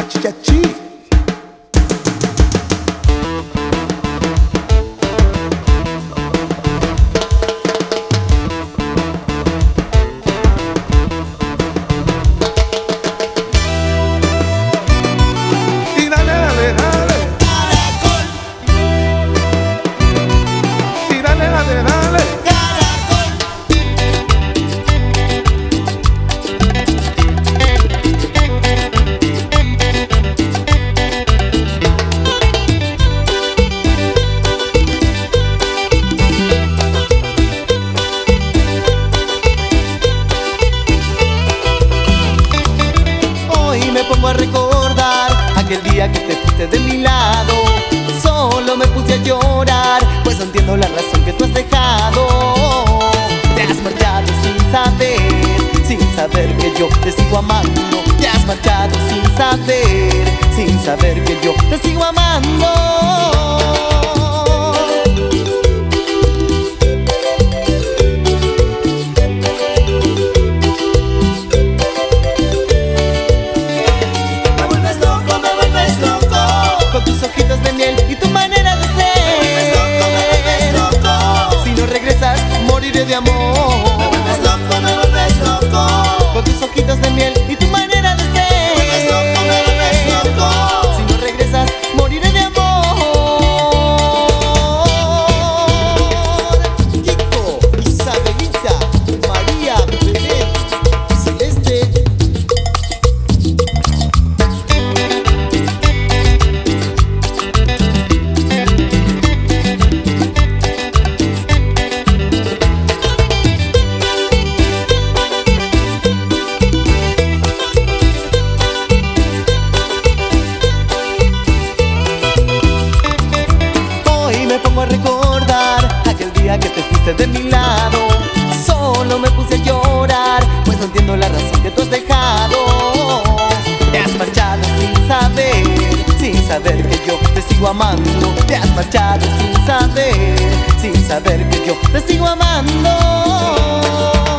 Achiachi. Y dale, dale, dale. Caracol, Y dale, dale, dale. caracol. Hoy me pongo a recordar aquel día que te fuiste de mi lado. Solo me puse a llorar, pues no entiendo la razón que tú has dejado. Te has marchado sin saber que yo te sigo amando. Te has marchado sin saber que yo te sigo amando. Me vuelves loco, Con tus ojitos de miel y tu manera de me vuelves ser. loco. Si no regresas, moriré de amor. Me vuelves loco. Con tus ojitos de miel y tu manera de Me vuelves ser. loco. Si no regresas, moriré de amor. Kiko, Isabelita, María, Belén, Celeste. Hoy me pongo a recordar aquel día que te fuiste de mi lado. Solo me puse a llorar, pues no entiendo la razón que tú has dejado. Te has marchado sin saber que yo te sigo amando. Te has marchado sin saber que yo te sigo amando.